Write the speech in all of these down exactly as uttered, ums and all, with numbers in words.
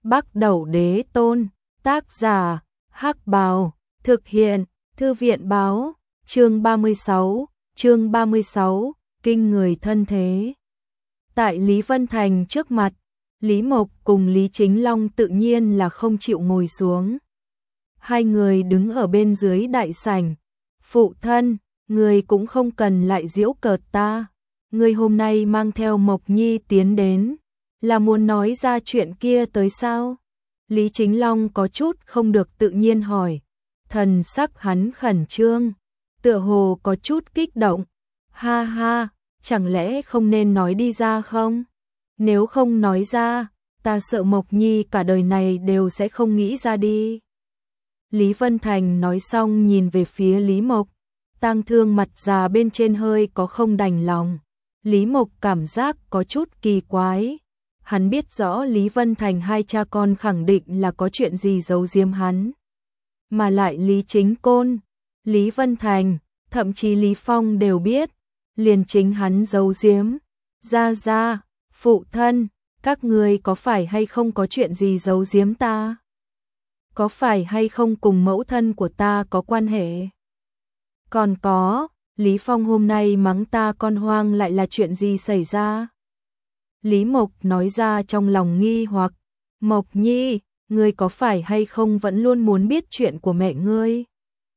Bắc Đẩu Đế Tôn, tác giả, Hắc Bào, thực hiện, Thư viện báo, chương ba mươi sáu, chương ba mươi sáu, kinh người thân thế. Tại Lý Vân Thành trước mặt, Lý Mộc cùng Lý Chính Long tự nhiên là không chịu ngồi xuống. Hai người đứng ở bên dưới đại sảnh. Phụ thân, người cũng không cần lại giễu cợt ta. Người hôm nay mang theo Mộc Nhi tiến đến, là muốn nói ra chuyện kia tới sao? Lý Chính Long có chút không được tự nhiên hỏi. Thần sắc hắn khẩn trương, tựa hồ có chút kích động. Ha ha, chẳng lẽ không nên nói đi ra không? Nếu không nói ra, ta sợ Mộc Nhi cả đời này đều sẽ không nghĩ ra đi. Lý Vân Thành nói xong nhìn về phía Lý Mộc, tang thương mặt già bên trên hơi có không đành lòng. Lý Mộc cảm giác có chút kỳ quái. Hắn biết rõ Lý Vân Thành hai cha con khẳng định là có chuyện gì giấu giếm hắn. Mà lại Lý Chính Côn, Lý Vân Thành, thậm chí Lý Phong đều biết, liền chính hắn giấu giếm. Ra ra, phụ thân, các người có phải hay không có chuyện gì giấu giếm ta? Có phải hay không cùng mẫu thân của ta có quan hệ? Còn có, Lý Phong hôm nay mắng ta con hoang lại là chuyện gì xảy ra? Lý Mộc nói ra trong lòng nghi hoặc. Mộc Nhi, ngươi có phải hay không vẫn luôn muốn biết chuyện của mẹ ngươi?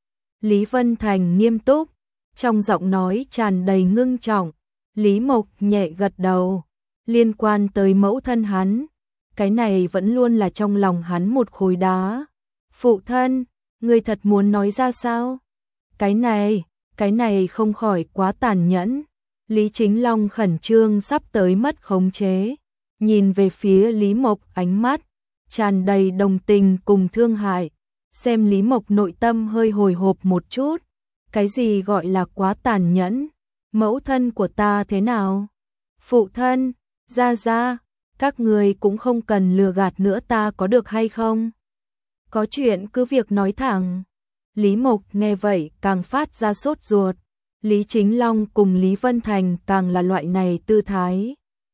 Lý Vân Thành nghiêm túc, trong giọng nói tràn đầy ngưng trọng. Lý Mộc nhẹ gật đầu. Liên quan tới mẫu thân hắn, cái này vẫn luôn là trong lòng hắn một khối đá. Phụ thân, ngươi thật muốn nói ra sao? Cái này, cái này không khỏi quá tàn nhẫn. Lý Chính Long khẩn trương sắp tới mất khống chế, nhìn về phía Lý Mộc, ánh mắt tràn đầy đồng tình cùng thương hại. Xem Lý Mộc nội tâm hơi hồi hộp một chút. Cái gì gọi là quá tàn nhẫn? Mẫu thân của ta thế nào? Phụ thân, ra ra, các người cũng không cần lừa gạt nữa ta có được hay không? Có chuyện cứ việc nói thẳng. Lý Mộc nghe vậy càng phát ra sốt ruột. Lý Chính Long cùng Lý Vân Thành càng là loại này tư thái.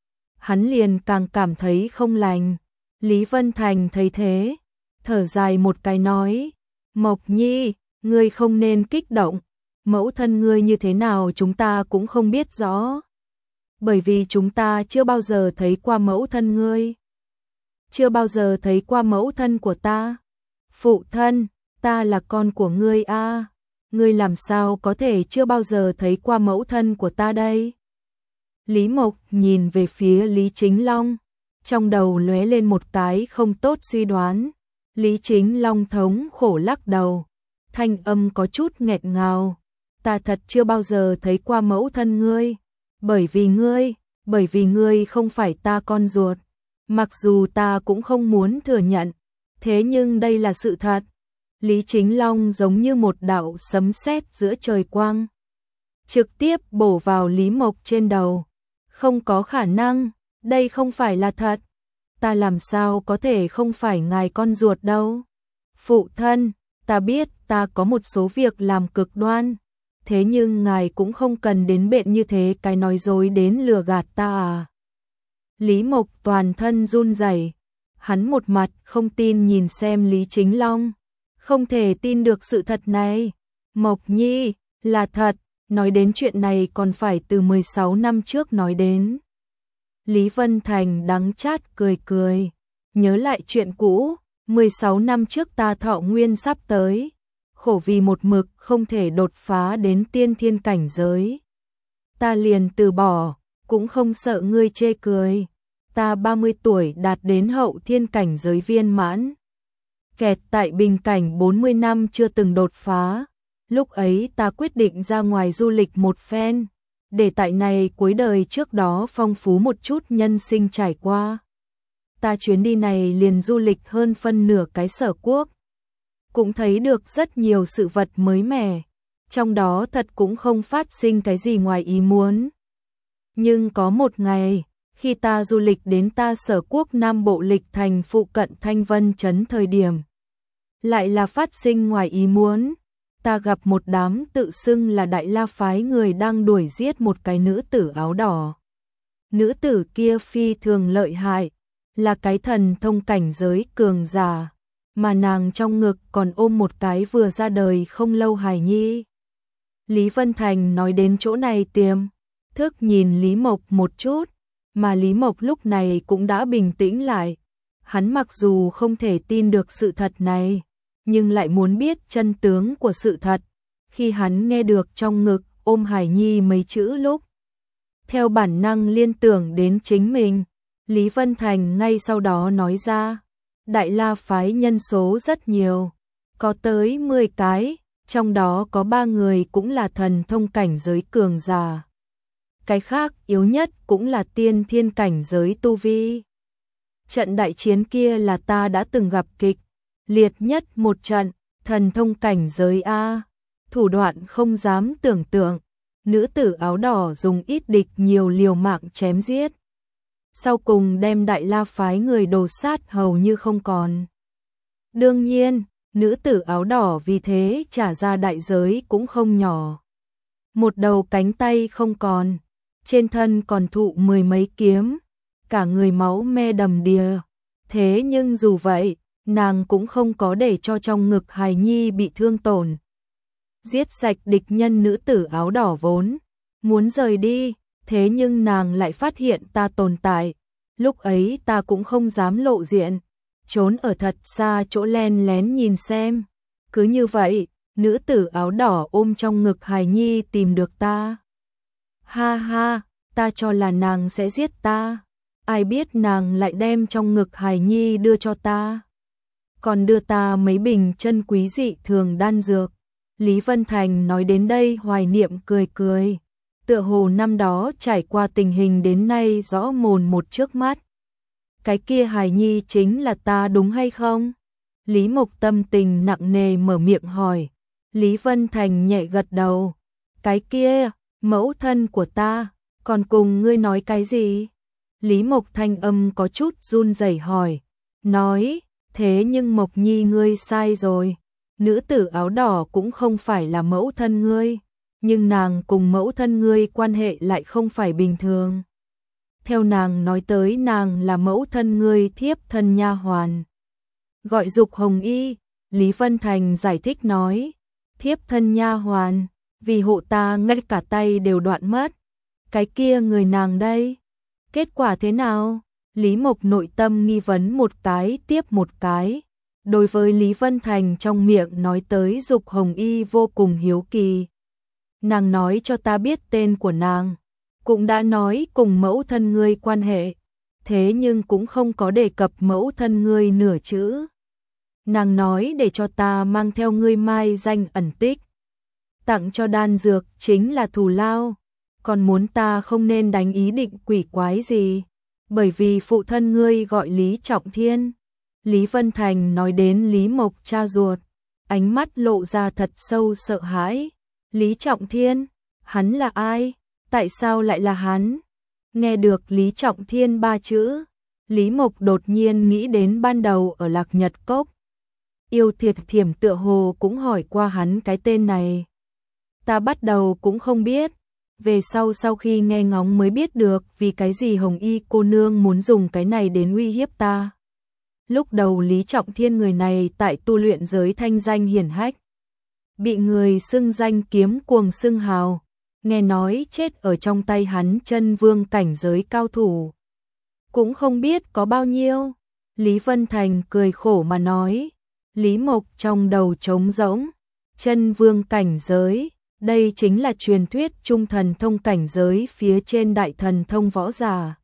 Hắn liền càng cảm thấy không lành. Lý Vân Thành thấy thế, thở dài một cái nói. Mộc Nhi, ngươi không nên kích động. Mẫu thân ngươi như thế nào chúng ta cũng không biết rõ. Bởi vì chúng ta chưa bao giờ thấy qua mẫu thân ngươi. Chưa bao giờ thấy qua mẫu thân của ta. Phụ thân, ta là con của ngươi a. À. Ngươi làm sao có thể chưa bao giờ thấy qua mẫu thân của ta đây? Lý Mộc nhìn về phía Lý Chính Long, trong đầu lóe lên một cái không tốt suy đoán. Lý Chính Long thống khổ lắc đầu, thanh âm có chút nghẹt ngào. Ta thật chưa bao giờ thấy qua mẫu thân ngươi, bởi vì ngươi, bởi vì ngươi không phải ta con ruột. Mặc dù ta cũng không muốn thừa nhận, thế nhưng đây là sự thật. Lý Chính Long giống như một đạo sấm sét giữa trời quang, trực tiếp bổ vào Lý Mộc trên đầu. Không có khả năng, đây không phải là thật. Ta làm sao có thể không phải ngài con ruột đâu. Phụ thân, ta biết ta có một số việc làm cực đoan, thế nhưng ngài cũng không cần đến bệnh như thế cái nói dối đến lừa gạt ta à. Lý Mộc toàn thân run rẩy, hắn một mặt không tin nhìn xem Lý Chính Long. Không thể tin được sự thật này. Mộc Nhi, là thật, nói đến chuyện này còn phải từ mười sáu năm trước nói đến. Lý Vân Thành đắng chát cười cười. Nhớ lại chuyện cũ, mười sáu năm trước ta thọ nguyên sắp tới. Khổ vì một mực không thể đột phá đến tiên thiên cảnh giới. Ta liền từ bỏ, cũng không sợ ngươi chê cười. Ta ba mươi tuổi đạt đến hậu thiên cảnh giới viên mãn. Kẹt tại bình cảnh bốn mươi năm chưa từng đột phá. Lúc ấy ta quyết định ra ngoài du lịch một phen, để tại này cuối đời trước đó phong phú một chút nhân sinh trải qua. Ta chuyến đi này liền du lịch hơn phân nửa cái Sở Quốc. Cũng thấy được rất nhiều sự vật mới mẻ, trong đó thật cũng không phát sinh cái gì ngoài ý muốn. Nhưng có một ngày, khi ta du lịch đến ta Sở Quốc Nam Bộ lịch thành phụ cận Thanh Vân Trấn thời điểm, lại là phát sinh ngoài ý muốn. Ta gặp một đám tự xưng là Đại La phái người đang đuổi giết một cái nữ tử áo đỏ. Nữ tử kia phi thường lợi hại, là cái thần thông cảnh giới cường giả, mà nàng trong ngực còn ôm một cái vừa ra đời không lâu hài nhi. Lý Vân Thành nói đến chỗ này tiềm thức nhìn Lý Mộc một chút, mà Lý Mộc lúc này cũng đã bình tĩnh lại. Hắn mặc dù không thể tin được sự thật này, nhưng lại muốn biết chân tướng của sự thật. Khi hắn nghe được trong ngực ôm hài nhi mấy chữ lúc, theo bản năng liên tưởng đến chính mình, Lý Vân Thành ngay sau đó nói ra, Đại La phái nhân số rất nhiều, có tới mười cái, trong đó có ba người cũng là thần thông cảnh giới cường giả. Cái khác yếu nhất cũng là tiên thiên cảnh giới tu vi. Trận đại chiến kia là ta đã từng gặp kịch liệt nhất một trận, thần thông cảnh giới A, thủ đoạn không dám tưởng tượng. Nữ tử áo đỏ dùng ít địch nhiều liều mạng chém giết, sau cùng đem Đại La phái người đồ sát hầu như không còn. Đương nhiên, nữ tử áo đỏ vì thế trả ra đại giới cũng không nhỏ. Một đầu cánh tay không còn, trên thân còn thụ mười mấy kiếm, cả người máu me đầm đìa. Thế nhưng dù vậy, nàng cũng không có để cho trong ngực hài nhi bị thương tổn. Giết sạch địch nhân, nữ tử áo đỏ vốn muốn rời đi, thế nhưng nàng lại phát hiện ta tồn tại. Lúc ấy ta cũng không dám lộ diện, trốn ở thật xa chỗ len lén nhìn xem. Cứ như vậy, nữ tử áo đỏ ôm trong ngực hài nhi tìm được ta. Ha ha, ta cho là nàng sẽ giết ta, ai biết nàng lại đem trong ngực hài nhi đưa cho ta, còn đưa ta mấy bình chân quý dị thường đan dược. Lý Vân Thành nói đến đây hoài niệm cười cười, tựa hồ năm đó trải qua tình hình đến nay rõ mồn một trước mắt. Cái kia hài nhi chính là ta đúng hay không? Lý Mộc tâm tình nặng nề mở miệng hỏi. Lý Vân Thành nhẹ gật đầu. Cái kia, mẫu thân của ta, còn cùng ngươi nói cái gì? Lý Mộc thanh âm có chút run rẩy hỏi. Nói, thế nhưng Mộc Nhi ngươi sai rồi. Nữ tử áo đỏ cũng không phải là mẫu thân ngươi, nhưng nàng cùng mẫu thân ngươi quan hệ lại không phải bình thường. Theo nàng nói tới, nàng là mẫu thân ngươi thiếp thân nha hoàn. Gọi Dục Hồng Y, Lý Vân Thành giải thích nói, thiếp thân nha hoàn, vì hộ ta ngay cả tay đều đoạn mất. Cái kia người nàng đây, kết quả thế nào? Lý Mộc nội tâm nghi vấn một cái tiếp một cái. Đối với Lý Vân Thành trong miệng nói tới Dục Hồng Y vô cùng hiếu kỳ. Nàng nói cho ta biết tên của nàng, cũng đã nói cùng mẫu thân ngươi quan hệ, thế nhưng cũng không có đề cập mẫu thân ngươi nửa chữ. Nàng nói để cho ta mang theo ngươi mai danh ẩn tích, tặng cho đan dược chính là thù lao, còn muốn ta không nên đánh ý định quỷ quái gì, bởi vì phụ thân ngươi gọi Lý Trọng Thiên. Lý Vân Thành nói đến Lý Mộc cha ruột, ánh mắt lộ ra thật sâu sợ hãi. Lý Trọng Thiên, hắn là ai? Tại sao lại là hắn? Nghe được Lý Trọng Thiên ba chữ, Lý Mộc đột nhiên nghĩ đến ban đầu ở Lạc Nhật Cốc. Yêu Thiệt Thiểm tựa hồ cũng hỏi qua hắn cái tên này. Ta bắt đầu cũng không biết, về sau sau khi nghe ngóng mới biết được vì cái gì Hồng Y cô nương muốn dùng cái này đến uy hiếp ta. Lúc đầu Lý Trọng Thiên người này tại tu luyện giới thanh danh hiển hách, bị người xưng danh kiếm cuồng xưng hào, nghe nói chết ở trong tay hắn chân vương cảnh giới cao thủ. Cũng không biết có bao nhiêu. Lý Vân Thành cười khổ mà nói. Lý Mộc trong đầu trống rỗng. Chân vương cảnh giới, đây chính là truyền thuyết trung thần thông cảnh giới phía trên đại thần thông võ giả.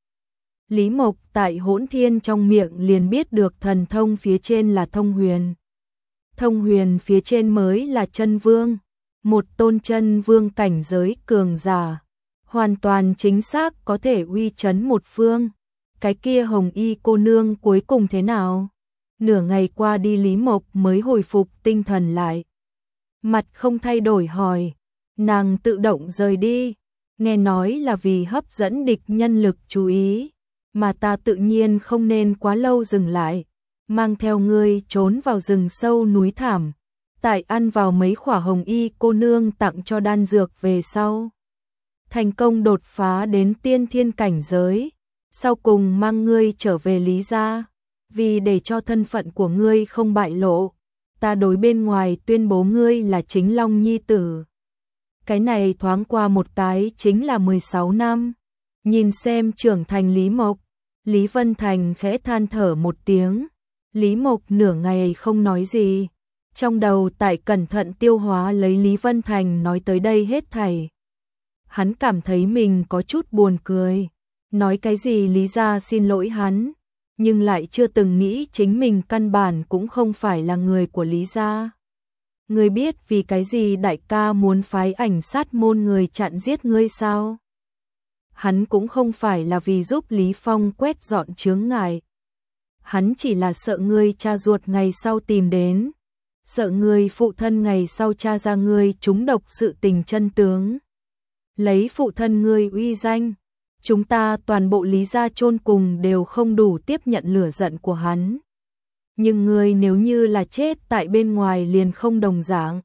Lý Mộc tại Hỗn Thiên trong miệng liền biết được thần thông phía trên là thông huyền. Thông huyền phía trên mới là chân vương, một tôn chân vương cảnh giới cường giả, hoàn toàn chính xác có thể uy chấn một phương. Cái kia Hồng Y cô nương cuối cùng thế nào? Nửa ngày qua đi Lý Mộc mới hồi phục tinh thần lại. Mặt không thay đổi hỏi, nàng tự động rời đi, nghe nói là vì hấp dẫn địch nhân lực chú ý, mà ta tự nhiên không nên quá lâu dừng lại, mang theo ngươi trốn vào rừng sâu núi thảm, tại ăn vào mấy khỏa Hồng Y cô nương tặng cho đan dược về sau, thành công đột phá đến tiên thiên cảnh giới, sau cùng mang ngươi trở về Lý gia, vì để cho thân phận của ngươi không bại lộ, ta đối bên ngoài tuyên bố ngươi là Chính Long nhi tử. Cái này thoáng qua một cái chính là mười sáu năm. Nhìn xem trưởng thành Lý Mộc, Lý Vân Thành khẽ than thở một tiếng. Lý Mộc nửa ngày không nói gì, trong đầu tại cẩn thận tiêu hóa lấy Lý Vân Thành nói tới đây hết thảy. Hắn cảm thấy mình có chút buồn cười, nói cái gì Lý gia xin lỗi hắn, nhưng lại chưa từng nghĩ chính mình căn bản cũng không phải là người của Lý gia. Ngươi biết vì cái gì đại ca muốn phái ảnh sát môn người chặn giết ngươi sao? Hắn cũng không phải là vì giúp Lý Phong quét dọn chướng ngại. Hắn chỉ là sợ ngươi cha ruột ngày sau tìm đến, sợ ngươi phụ thân ngày sau tra ra ngươi trúng độc sự tình chân tướng. Lấy phụ thân ngươi uy danh, chúng ta toàn bộ Lý gia chôn cùng đều không đủ tiếp nhận lửa giận của hắn. Nhưng ngươi nếu như là chết tại bên ngoài liền không đồng dạng.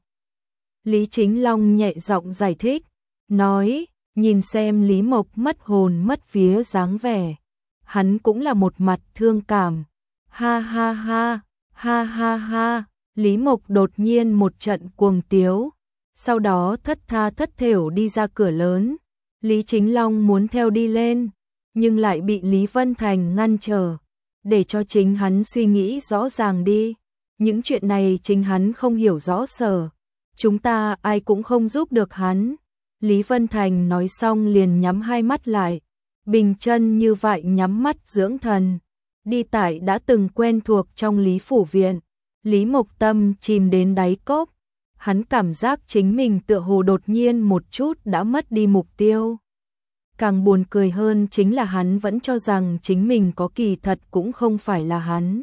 Lý Chính Long nhẹ giọng giải thích, nói, nhìn xem Lý Mộc mất hồn mất vía dáng vẻ. Hắn cũng là một mặt thương cảm. Ha ha ha, ha ha ha, Lý Mộc đột nhiên một trận cuồng tiếu, sau đó thất tha thất thểu đi ra cửa lớn. Lý Chính Long muốn theo đi lên, nhưng lại bị Lý Vân Thành ngăn trở, để cho chính hắn suy nghĩ rõ ràng đi. Những chuyện này chính hắn không hiểu rõ sở, chúng ta ai cũng không giúp được hắn. Lý Vân Thành nói xong liền nhắm hai mắt lại, bình chân như vậy nhắm mắt dưỡng thần. Đi tại đã từng quen thuộc trong Lý Phủ Viện, Lý Mộc tâm chìm đến đáy cốc. Hắn cảm giác chính mình tựa hồ đột nhiên một chút đã mất đi mục tiêu. Càng buồn cười hơn chính là hắn vẫn cho rằng chính mình có kỳ thật cũng không phải là hắn.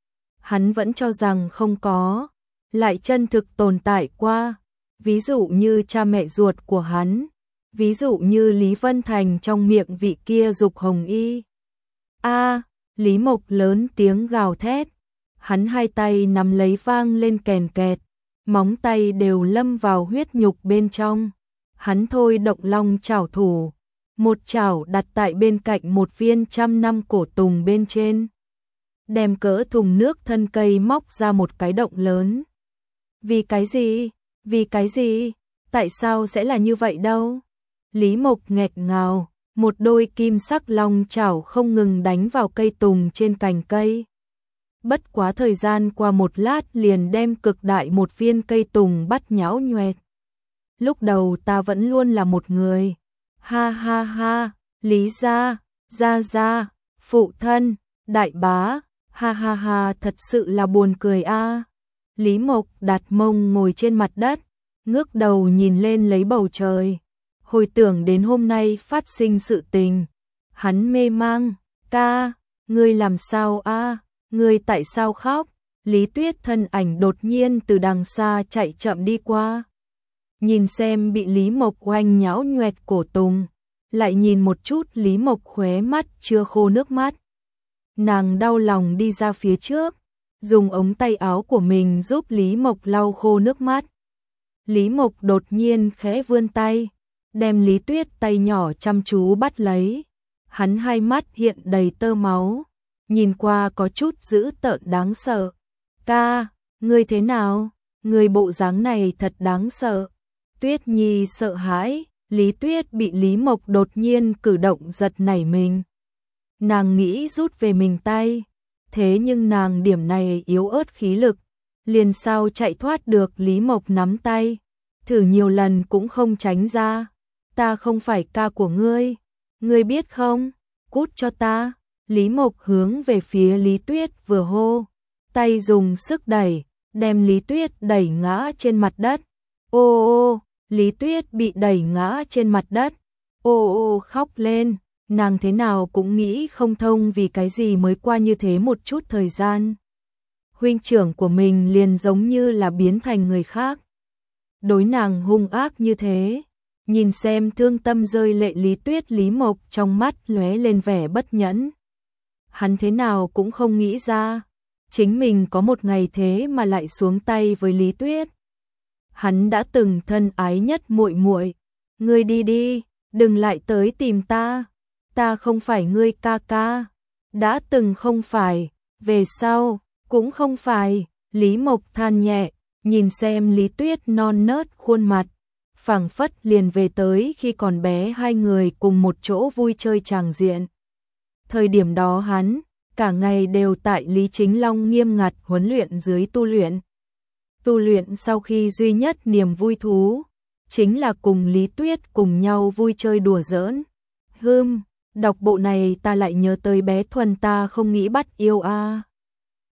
Hắn vẫn cho rằng không có, lại chân thực tồn tại qua. Ví dụ như cha mẹ ruột của hắn, ví dụ như Lý Vân Thành trong miệng vị kia Dục Hồng Y. A, Lý Mộc lớn tiếng gào thét, hắn hai tay nắm lấy vang lên kèn kẹt, móng tay đều lâm vào huyết nhục bên trong. Hắn thôi động long chảo thủ, một chảo đặt tại bên cạnh một viên trăm năm cổ tùng bên trên, đem cỡ thùng nước thân cây móc ra một cái động lớn. Vì cái gì? Vì cái gì? Tại sao sẽ là như vậy đâu? Lý Mộc nghẹt ngào, một đôi kim sắc long chảo không ngừng đánh vào cây tùng trên cành cây. Bất quá thời gian qua một lát liền đem cực đại một viên cây tùng bắt nhão nhoẹt. Lúc đầu ta vẫn luôn là một người. Ha ha ha, Lý gia, gia gia, phụ thân, đại bá, ha ha ha, thật sự là buồn cười a. Lý Mộc đặt mông ngồi trên mặt đất, ngước đầu nhìn lên lấy bầu trời, hồi tưởng đến hôm nay phát sinh sự tình. Hắn mê mang, ca, ngươi làm sao a? Ngươi tại sao khóc? Lý Tuyết thân ảnh đột nhiên từ đằng xa chạy chậm đi qua. Nhìn xem bị Lý Mộc oanh nhão nhoẹt cổ tùng, lại nhìn một chút Lý Mộc khóe mắt chưa khô nước mắt. Nàng đau lòng đi ra phía trước, dùng ống tay áo của mình giúp Lý Mộc lau khô nước mắt. Lý Mộc đột nhiên khẽ vươn tay, đem Lý Tuyết tay nhỏ chăm chú bắt lấy. Hắn hai mắt hiện đầy tơ máu, nhìn qua có chút dữ tợn đáng sợ. Ca, ngươi thế nào? Ngươi bộ dáng này thật đáng sợ. Tuyết Nhi sợ hãi, Lý Tuyết bị Lý Mộc đột nhiên cử động giật nảy mình. Nàng nghĩ rút về mình tay, thế nhưng nàng điểm này yếu ớt khí lực, liền sao chạy thoát được Lý Mộc nắm tay, thử nhiều lần cũng không tránh ra. Ta không phải ca của ngươi, ngươi biết không? Cút cho ta. Lý Mộc hướng về phía Lý Tuyết vừa hô, tay dùng sức đẩy, đem Lý Tuyết đẩy ngã trên mặt đất. Ô ô, Lý Tuyết bị đẩy ngã trên mặt đất. Ô ô khóc lên, nàng thế nào cũng nghĩ không thông vì cái gì mới qua như thế một chút thời gian. Huynh trưởng của mình liền giống như là biến thành người khác. Đối nàng hung ác như thế. Nhìn xem thương tâm rơi lệ Lý Tuyết, Lý Mộc trong mắt lóe lên vẻ bất nhẫn. Hắn thế nào cũng không nghĩ ra, chính mình có một ngày thế mà lại xuống tay với Lý Tuyết. Hắn đã từng thân ái nhất muội muội, ngươi đi đi, đừng lại tới tìm ta. ta không phải ngươi ca ca. Đã từng không phải, về sau, cũng không phải. Lý Mộc than nhẹ, nhìn xem Lý Tuyết non nớt khuôn mặt, phảng phất liền về tới khi còn bé hai người cùng một chỗ vui chơi tràng diện. Thời điểm đó hắn, cả ngày đều tại Lý Chính Long nghiêm ngặt huấn luyện dưới tu luyện. Tu luyện sau khi duy nhất niềm vui thú, chính là cùng Lý Tuyết cùng nhau vui chơi đùa giỡn. Hừm, đọc bộ này ta lại nhớ tới bé Thuần ta không nghĩ bắt yêu a.